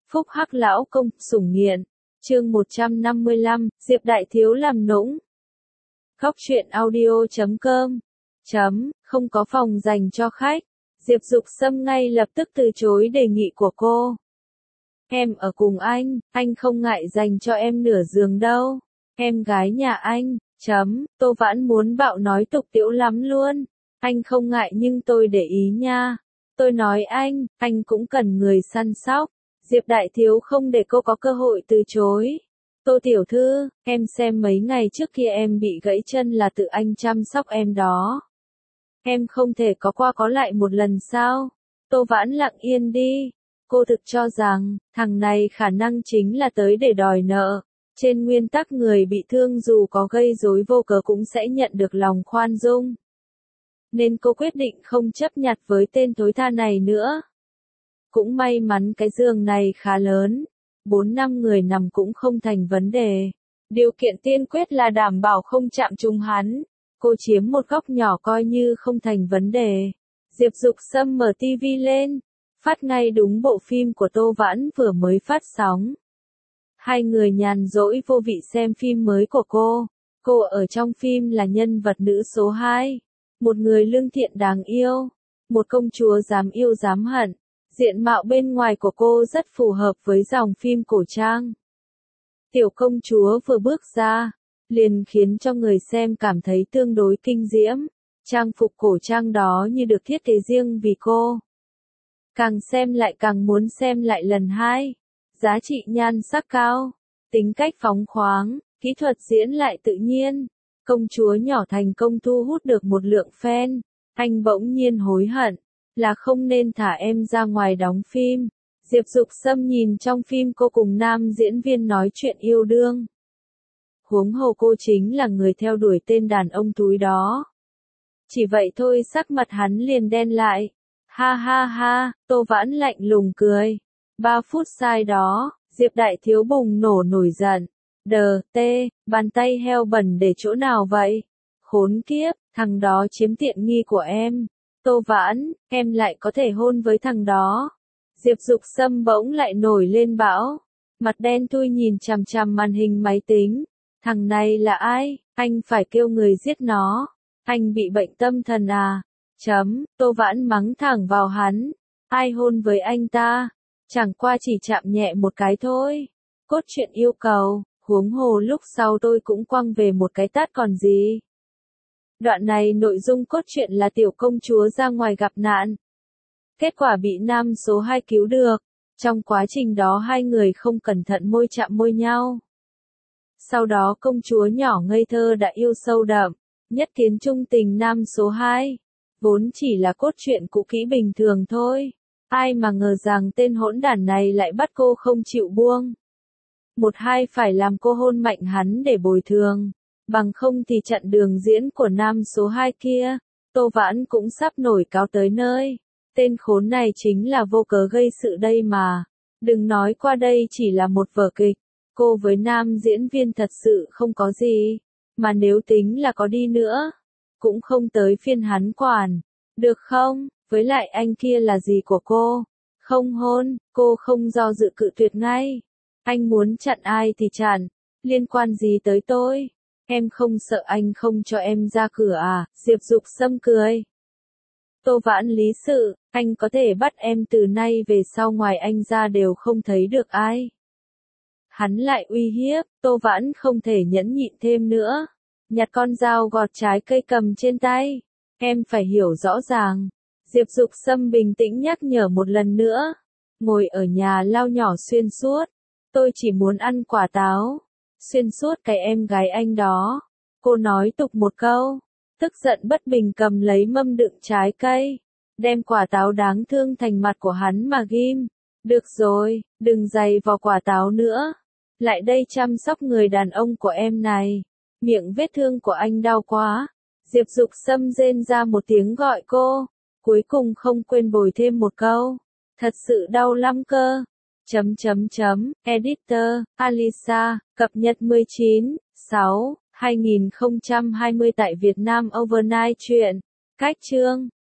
Phúc Hắc lão công, sủng nghiện. Chương 155, Diệp Đại Thiếu làm nũng. Góc truyện audio.com. Không có phòng dành cho khách. Diệp Dục Sâm ngay lập tức từ chối đề nghị của cô. Em ở cùng anh không ngại dành cho em nửa giường đâu. Em gái nhà anh. Tô Vãn muốn bạo nói tục tĩu lắm luôn. Anh không ngại nhưng tôi để ý nha. Tôi nói anh cũng cần người săn sóc. Diệp Đại Thiếu không để cô có cơ hội từ chối. Tô tiểu thư, em xem mấy ngày trước kia em bị gãy chân là tự anh chăm sóc em đó. Em không thể có qua có lại một lần sao? Tô Vãn lặng yên đi. Cô thực cho rằng, thằng này khả năng chính là tới để đòi nợ. Trên nguyên tắc người bị thương dù có gây rối vô cớ cũng sẽ nhận được lòng khoan dung. Nên cô quyết định không chấp nhặt với tên thối tha này nữa. Cũng may mắn cái giường này khá lớn, 4-5 người nằm cũng không thành vấn đề. Điều kiện tiên quyết là đảm bảo không chạm trúng hắn. Cô chiếm một góc nhỏ coi như không thành vấn đề. Diệp Dục Sâm mở tivi lên, phát ngay đúng bộ phim của Tô Vãn vừa mới phát sóng. Hai người nhàn rỗi vô vị xem phim mới của cô. Cô ở trong phim là nhân vật nữ số 2. Một người lương thiện đáng yêu. Một công chúa dám yêu dám hận. Diện mạo bên ngoài của cô rất phù hợp với dòng phim cổ trang. Tiểu công chúa vừa bước ra, liền khiến cho người xem cảm thấy tương đối kinh diễm. Trang phục cổ trang đó như được thiết kế riêng vì cô. Càng xem lại càng muốn xem lại lần 2. Giá trị nhan sắc cao, tính cách phóng khoáng, kỹ thuật diễn lại tự nhiên. Công chúa nhỏ thành công thu hút được một lượng fan. Anh bỗng nhiên hối hận, là không nên thả em ra ngoài đóng phim. Diệp Dục Sâm nhìn trong phim cô cùng nam diễn viên nói chuyện yêu đương. Huống hồ cô chính là người theo đuổi tên đàn ông túi đó. Chỉ vậy thôi sắc mặt hắn liền đen lại. Ha ha ha, Tô Vãn lạnh lùng cười. 3 phút sai đó, Diệp Đại Thiếu bùng nổ nổi giận. Bàn tay heo bẩn để chỗ nào vậy? Khốn kiếp, thằng đó chiếm tiện nghi của em. Tô Vãn, em lại có thể hôn với thằng đó. Diệp Dục Sâm bỗng lại nổi lên bão. Mặt đen thui nhìn chằm chằm màn hình máy tính. Thằng này là ai? Anh phải kêu người giết nó. Anh bị bệnh tâm thần à? Tô Vãn mắng thẳng vào hắn. Ai hôn với anh ta? Chẳng qua chỉ chạm nhẹ một cái thôi. Cốt truyện yêu cầu, huống hồ lúc sau tôi cũng quăng về một cái tát còn gì. Đoạn này nội dung cốt truyện là tiểu công chúa ra ngoài gặp nạn. Kết quả bị nam số 2 cứu được. Trong quá trình đó hai người không cẩn thận môi chạm môi nhau. Sau đó công chúa nhỏ ngây thơ đã yêu sâu đậm, nhất kiến trung tình nam số 2. Vốn chỉ là cốt truyện cũ kỹ bình thường thôi. Ai mà ngờ rằng tên hỗn đản này lại bắt cô không chịu buông. 1-2 phải làm cô hôn mạnh hắn để bồi thường. Bằng không thì chặn đường diễn của nam số 2 kia, Tô Vãn cũng sắp nổi cáo tới nơi. Tên khốn này chính là vô cớ gây sự đây mà. Đừng nói qua đây chỉ là một vở kịch. Cô với nam diễn viên thật sự không có gì. Mà nếu tính là có đi nữa, cũng không tới phiên hắn quản. Được không? Với lại anh kia là gì của cô? Không hôn, cô không do dự cự tuyệt ngay. Anh muốn chặn ai thì chặn. Liên quan gì tới tôi? Em không sợ anh không cho em ra cửa à? Diệp Dục Sâm cười. Tô Vãn lý sự, anh có thể bắt em từ nay về sau ngoài anh ra đều không thấy được ai. Hắn lại uy hiếp, Tô Vãn không thể nhẫn nhịn thêm nữa. Nhặt con dao gọt trái cây cầm trên tay. Em phải hiểu rõ ràng. Diệp Dục Sâm bình tĩnh nhắc nhở một lần nữa. Ngồi ở nhà lao nhỏ xuyên suốt. Tôi chỉ muốn ăn quả táo. Xuyên suốt cái em gái anh đó. Cô nói tục một câu. Tức giận bất bình cầm lấy mâm đựng trái cây. Đem quả táo đáng thương thành mặt của hắn mà ghim. Được rồi, đừng giày vào quả táo nữa. Lại đây chăm sóc người đàn ông của em này. Miệng vết thương của anh đau quá. Diệp Dục Sâm rên ra một tiếng gọi cô. Cuối cùng không quên bồi thêm một câu. Thật sự đau lắm cơ. Editor, Alisa, cập nhật 19/6/2020 tại Việt Nam Overnight truyện. Cách chương